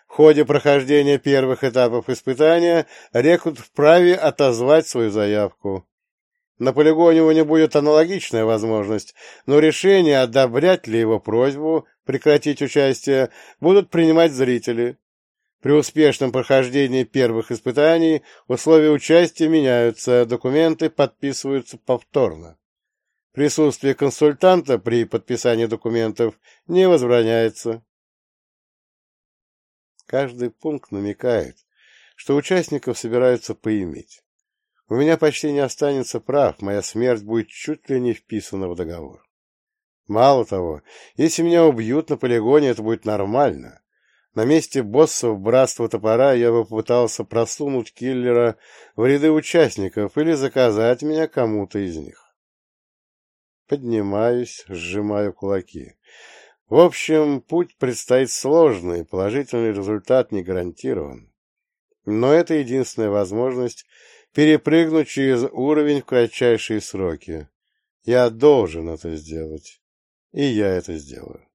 В ходе прохождения первых этапов испытания рекрут вправе отозвать свою заявку. На полигоне у него будет аналогичная возможность, но решение, одобрять ли его просьбу прекратить участие, будут принимать зрители. При успешном прохождении первых испытаний условия участия меняются, документы подписываются повторно. Присутствие консультанта при подписании документов не возбраняется. Каждый пункт намекает, что участников собираются поиметь. У меня почти не останется прав, моя смерть будет чуть ли не вписана в договор. Мало того, если меня убьют на полигоне, это будет нормально. На месте боссов Братства Топора я бы попытался просунуть киллера в ряды участников или заказать меня кому-то из них. Поднимаюсь, сжимаю кулаки. В общем, путь предстоит сложный, положительный результат не гарантирован. Но это единственная возможность перепрыгнуть через уровень в кратчайшие сроки. Я должен это сделать, и я это сделаю.